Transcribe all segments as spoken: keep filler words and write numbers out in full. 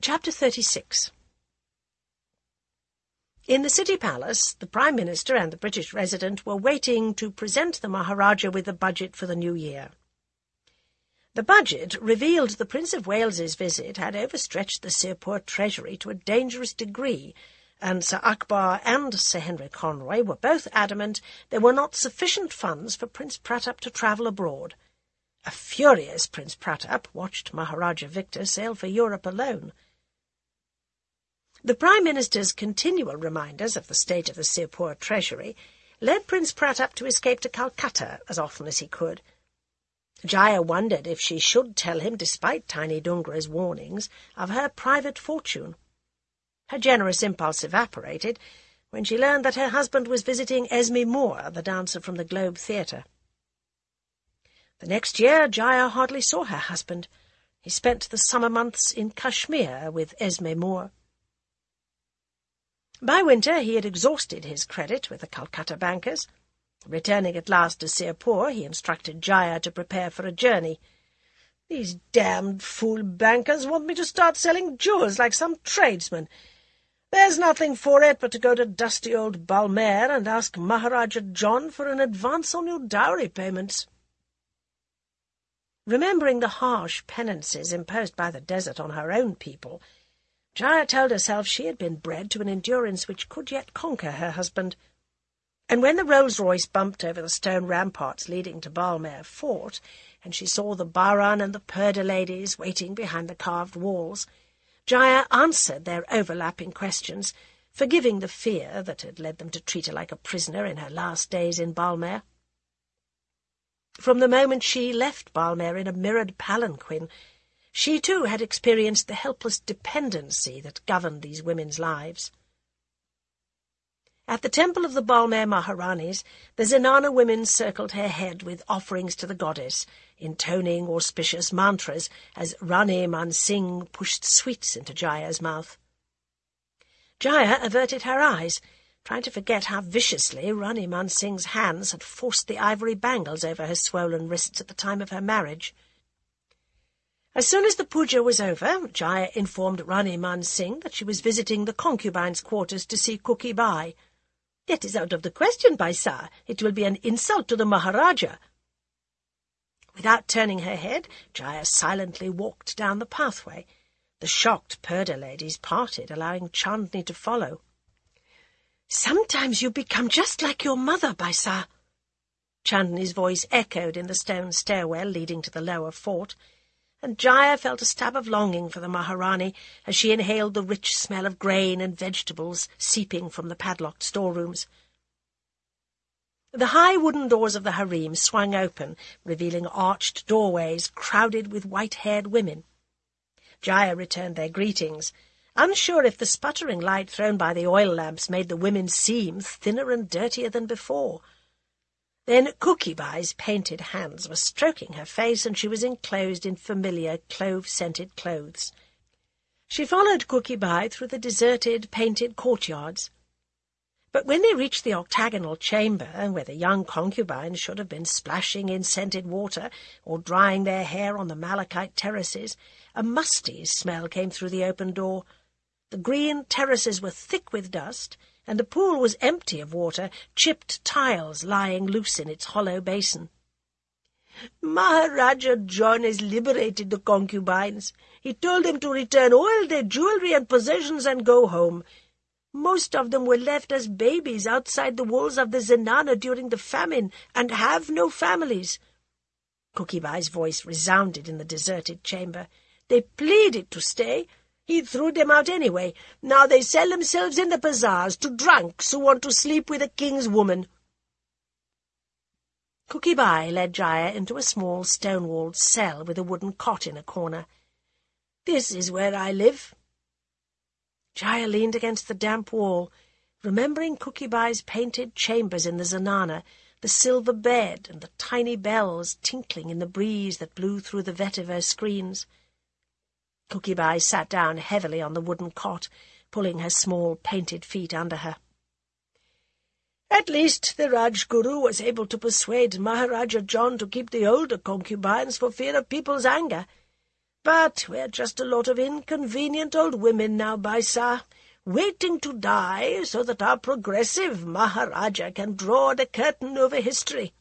Chapter thirty-six. In the city palace, the Prime Minister and the British resident were waiting to present the Maharaja with the budget for the new year. The budget revealed the Prince of Wales's visit had overstretched the Sirpur treasury to a dangerous degree, and Sir Akbar and Sir Henry Conroy were both adamant there were not sufficient funds for Prince Pratap to travel abroad. A furious Prince Pratap watched Maharaja Victor sail for Europe alone. The Prime Minister's continual reminders of the state of the Sirpur treasury led Prince Pratap to escape to Calcutta as often as he could. Jaya wondered if she should tell him, despite Tiny Dungra's warnings, of her private fortune. Her generous impulse evaporated when she learned that her husband was visiting Esme Moore, the dancer from the Globe Theatre. The next year Jaya hardly saw her husband. He spent the summer months in Kashmir with Esme Moore. By winter he had exhausted his credit with the Calcutta bankers. Returning at last to Sirpur, he instructed Jaya to prepare for a journey. "These damned fool bankers want me to start selling jewels like some tradesman. There's nothing for it but to go to dusty old Balmer and ask Maharaja John for an advance on your dowry payments." Remembering the harsh penances imposed by the desert on her own people, Jaya told herself she had been bred to an endurance which could yet conquer her husband. And when the Rolls-Royce bumped over the stone ramparts leading to Balmer Fort, and she saw the Baran and the Purdah ladies waiting behind the carved walls, Jaya answered their overlapping questions, forgiving the fear that had led them to treat her like a prisoner in her last days in Balmer. From the moment she left Balmer in a mirrored palanquin, she too had experienced the helpless dependency that governed these women's lives. At the temple of the Balmer Maharanis, the Zenana women circled her head with offerings to the goddess, intoning auspicious mantras as Rani Man Singh pushed sweets into Jaya's mouth. Jaya averted her eyes, trying to forget how viciously Rani Man Singh's hands had forced the ivory bangles over her swollen wrists at the time of her marriage. As soon as the puja was over, Jaya informed Rani Man Singh that she was visiting the concubines' quarters to see Kuki Bai. "It is out of the question, Baisa. It will be an insult to the Maharaja." Without turning her head, Jaya silently walked down the pathway. The shocked Purdah ladies parted, allowing Chandni to follow. "Sometimes you become just like your mother, Baisa." Chandni's voice echoed in the stone stairwell leading to the lower fort, and Jaya felt a stab of longing for the Maharani as she inhaled the rich smell of grain and vegetables seeping from the padlocked storerooms. The high wooden doors of the harem swung open, revealing arched doorways crowded with white-haired women. Jaya returned their greetings, unsure if the sputtering light thrown by the oil lamps made the women seem thinner and dirtier than before. Then Kuki Bai's painted hands were stroking her face, and she was enclosed in familiar clove-scented clothes. She followed Kuki Bai through the deserted, painted courtyards. But when they reached the octagonal chamber, where the young concubines should have been splashing in scented water or drying their hair on the malachite terraces, a musty smell came through the open door. The green terraces were thick with dust, and the pool was empty of water, chipped tiles lying loose in its hollow basin. "Maharaja John has liberated the concubines. He told them to return all their jewelry and possessions and go home. Most of them were left as babies outside the walls of the Zenana during the famine, and have no families." Kuki Bai's voice resounded in the deserted chamber. "They pleaded to stay. He threw them out anyway. Now they sell themselves in the bazaars to drunks who want to sleep with a king's woman." Kuki Bai led Jaya into a small stone-walled cell with a wooden cot in a corner. "This is where I live." Jaya leaned against the damp wall, remembering Kuki Bai's painted chambers in the Zenana, the silver bed and the tiny bells tinkling in the breeze that blew through the vetiver screens. Kuki Bai sat down heavily on the wooden cot, pulling her small painted feet under her. "At least the Rajguru was able to persuade Maharaja John to keep the older concubines for fear of people's anger. But we're just a lot of inconvenient old women now, Baisa, waiting to die so that our progressive Maharaja can draw the curtain over history."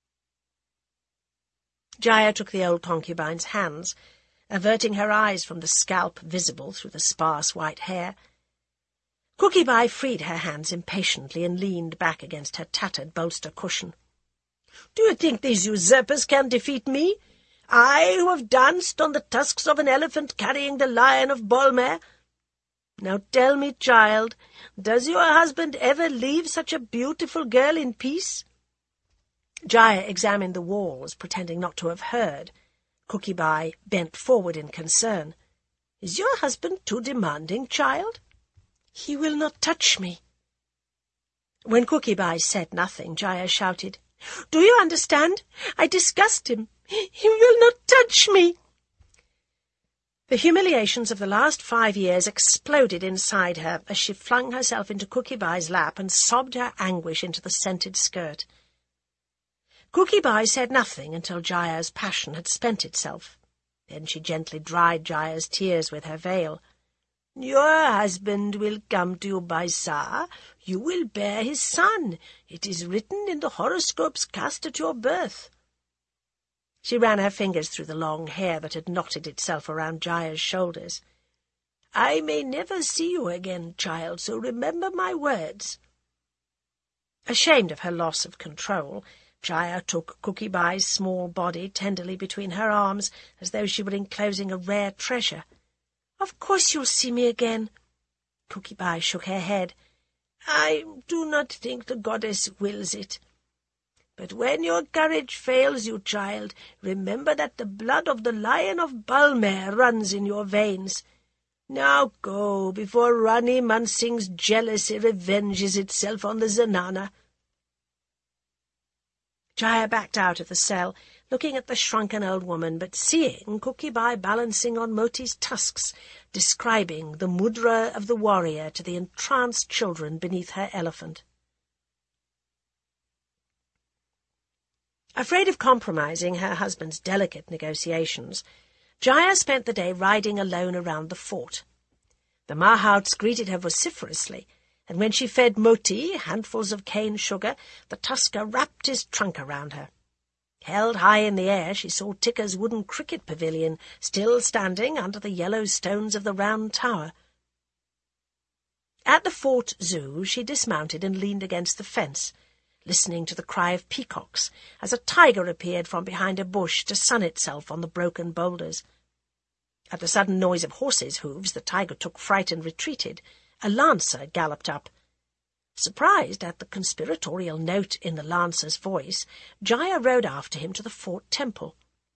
Jaya took the old concubine's hands, averting her eyes from the scalp visible through the sparse white hair. Cookie Bai freed her hands impatiently and leaned back against her tattered bolster cushion. "Do you think these usurpers can defeat me? I, who have danced on the tusks of an elephant carrying the lion of Bolmer? Now tell me, child, does your husband ever leave such a beautiful girl in peace?" Jaya examined the walls, pretending not to have heard. Cookie Bai bent forward in concern. "Is your husband too demanding, child?" "He will not touch me." When Cookie Bai said nothing, Jaya shouted, "Do you understand? I disgust him. He will not touch me." The humiliations of the last five years exploded inside her as she flung herself into Cookie Bai's lap and sobbed her anguish into the scented skirt. Cookie Bai said nothing until Jaya's passion had spent itself. Then she gently dried Jaya's tears with her veil. "Your husband will come to you, Baisa. You will bear his son. It is written in the horoscopes cast at your birth." She ran her fingers through the long hair that had knotted itself around Jaya's shoulders. "I may never see you again, child, so remember my words." Ashamed of her loss of control, Jaya took Cookie Bai's small body tenderly between her arms, as though she were enclosing a rare treasure. "Of course you'll see me again." Cookie Bai shook her head. "I do not think the goddess wills it. But when your courage fails you, child, remember that the blood of the lion of Balmer runs in your veins. Now go, before Rani Mansing's jealousy revenges itself on the Zenana." Jaya backed out of the cell, looking at the shrunken old woman, but seeing Cookie Bai balancing on Moti's tusks, describing the mudra of the warrior to the entranced children beneath her elephant. Afraid of compromising her husband's delicate negotiations, Jaya spent the day riding alone around the fort. The Mahouts greeted her vociferously, and when she fed Moti handfuls of cane sugar, the tusker wrapped his trunk around her. Held high in the air, she saw Tikka's wooden cricket pavilion, still standing under the yellow stones of the round tower. At the fort zoo, she dismounted and leaned against the fence, listening to the cry of peacocks, as a tiger appeared from behind a bush to sun itself on the broken boulders. At the sudden noise of horses' hooves, the tiger took fright and retreated. A lancer galloped up. Surprised at the conspiratorial note in the lancer's voice, Jaya rode after him to the fort temple.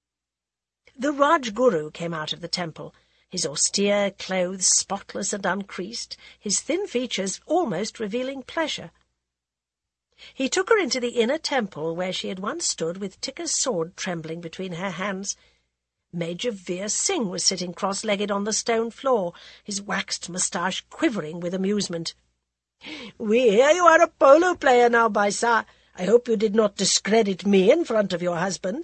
The Rajguru came out of the temple, his austere clothes spotless and uncreased, his thin features almost revealing pleasure. He took her into the inner temple, where she had once stood with Tikka's sword trembling between her hands. Major Veer Singh was sitting cross-legged on the stone floor, his waxed moustache quivering with amusement. "We hear you are a polo player now, Baisa. I hope you did not discredit me in front of your husband."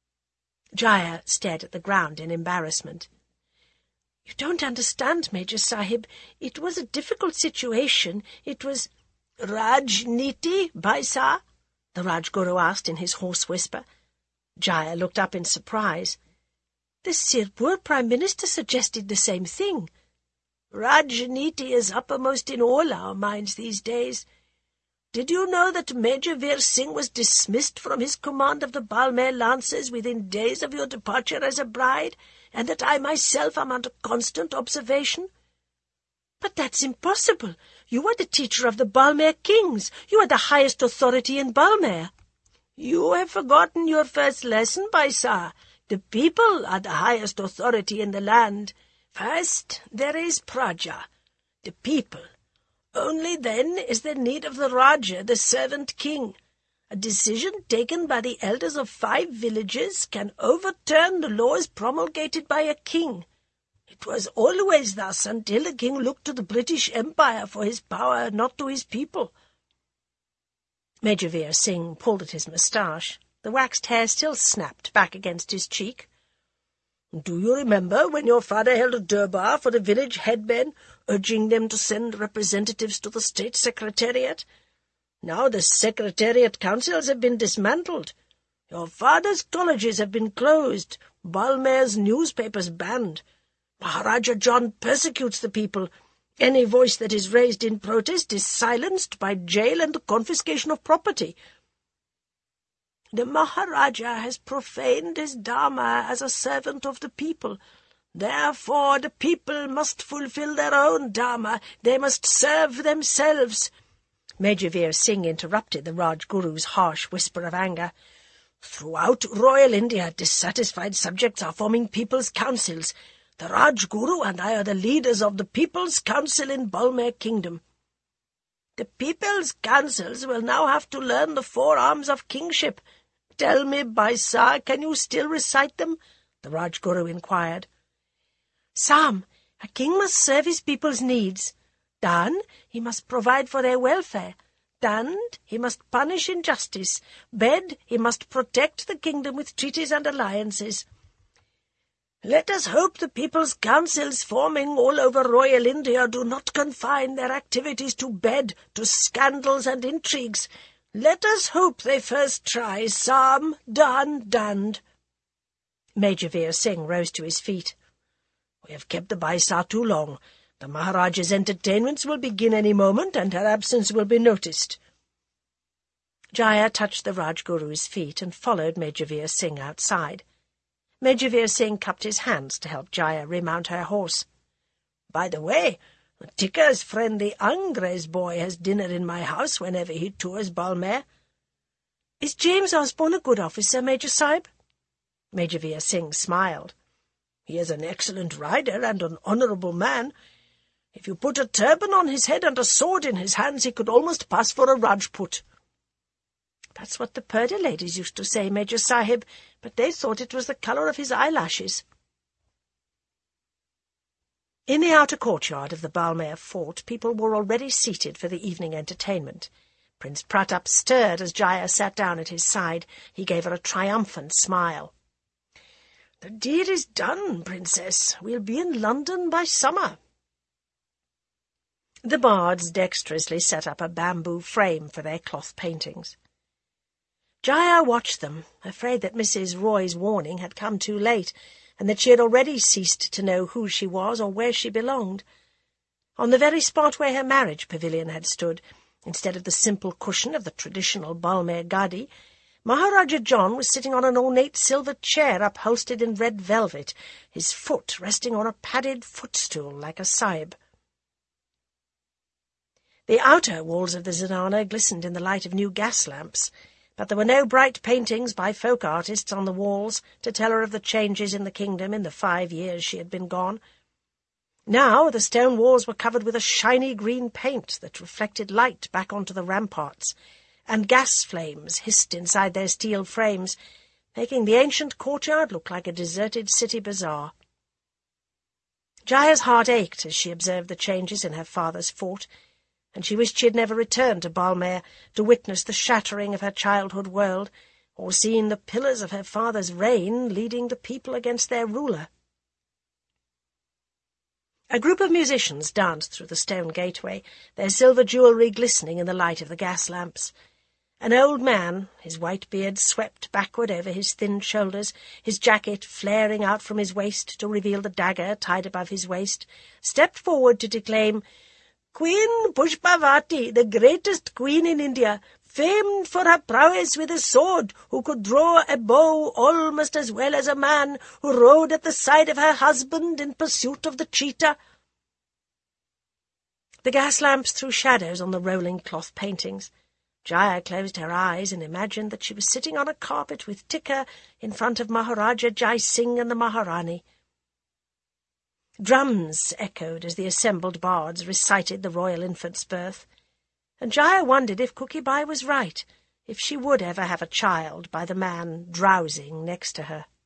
Jaya stared at the ground in embarrassment. "You don't understand, Major Sahib. It was a difficult situation. It was—" "Rajniti, Baisa?" the Rajguru asked in his hoarse whisper. Jaya looked up in surprise. "The Sirpur Prime Minister suggested the same thing. Rajniti is uppermost in all our minds these days. Did you know that Major Veer Singh was dismissed from his command of the Balmer Lancers within days of your departure as a bride, and that I myself am under constant observation?" "But that's impossible. You are the teacher of the Balmer kings. You are the highest authority in Balmer." "You have forgotten your first lesson, Baisa. The people are the highest authority in the land. First there is Praja, the people. Only then is there need of the Raja, the servant king. A decision taken by the elders of five villages can overturn the laws promulgated by a king. It was always thus until a king looked to the British Empire for his power, not to his people." Major Veer Singh pulled at his moustache. The waxed hair still snapped back against his cheek. Do you remember when your father held a durbar for the village headmen, urging them to send representatives to the State Secretariat? Now the Secretariat councils have been dismantled. Your father's colleges have been closed, Balmair's newspapers banned. Maharaja John persecutes the people. Any voice that is raised in protest is silenced by jail and the confiscation of property. The Maharaja has profaned his Dharma as a servant of the people. Therefore the people must fulfill their own Dharma. They must serve themselves. Major Veer Singh interrupted the Rajguru's harsh whisper of anger. Throughout royal India, dissatisfied subjects are forming people's councils. The Rajguru and I are the leaders of the People's Council in Balmair Kingdom. The People's Councils will now have to learn the four arms of kingship. Tell me, Baisa, can you still recite them? The Rajguru inquired. Sam, a king must serve his people's needs. Dan, he must provide for their welfare. Dand, he must punish injustice. Bed, he must protect the kingdom with treaties and alliances. Let us hope the People's Councils forming all over royal India do not confine their activities to bed, to scandals and intrigues. Let us hope they first try Sam, Dan, Dand. Major Veer Singh rose to his feet. We have kept the Baisa too long. The Maharaja's entertainments will begin any moment, and her absence will be noticed. Jaya touched the Rajguru's feet and followed Major Veer Singh outside. Major Veer Singh cupped his hands to help Jaya remount her horse. By the way, Tikka's friend the Angres boy has dinner in my house whenever he tours Balmair. Is James Osborne a good officer, Major Sahib? Major Veer Singh smiled. He is an excellent rider and an honourable man. If you put a turban on his head and a sword in his hands, he could almost pass for a Rajput. That's what the Purdah ladies used to say, Major Sahib, but they thought it was the colour of his eyelashes. In the outer courtyard of the Balmair fort, people were already seated for the evening entertainment. Prince Pratap stirred as Jaya sat down at his side. He gave her a triumphant smile. The deed is done, Princess. We'll be in London by summer. The bards dexterously set up a bamboo frame for their cloth paintings. Jaya watched them, afraid that Missus Roy's warning had come too late, and that she had already ceased to know who she was or where she belonged. On the very spot where her marriage pavilion had stood, instead of the simple cushion of the traditional Balmair gadi, Maharaja John was sitting on an ornate silver chair upholstered in red velvet, his foot resting on a padded footstool like a sahib. The outer walls of the zanana glistened in the light of new gas lamps, but there were no bright paintings by folk artists on the walls to tell her of the changes in the kingdom in the five years she had been gone. Now the stone walls were covered with a shiny green paint that reflected light back onto the ramparts, and gas flames hissed inside their steel frames, making the ancient courtyard look like a deserted city bazaar. Jaya's heart ached as she observed the changes in her father's fort, and she wished she had never returned to Balmair to witness the shattering of her childhood world, or seen the pillars of her father's reign leading the people against their ruler. A group of musicians danced through the stone gateway, their silver jewellery glistening in the light of the gas lamps. An old man, his white beard swept backward over his thin shoulders, his jacket flaring out from his waist to reveal the dagger tied above his waist, stepped forward to declaim, Queen Pushpavati, the greatest queen in India, famed for her prowess with a sword, who could draw a bow almost as well as a man, who rode at the side of her husband in pursuit of the cheetah. The gas lamps threw shadows on the rolling cloth paintings. Jaya closed her eyes and imagined that she was sitting on a carpet with Tikka in front of Maharaja Jai Singh and the Maharani. Drums echoed as the assembled bards recited the royal infant's birth, and Jaya wondered if Kuki-Bai was right, if she would ever have a child by the man drowsing next to her.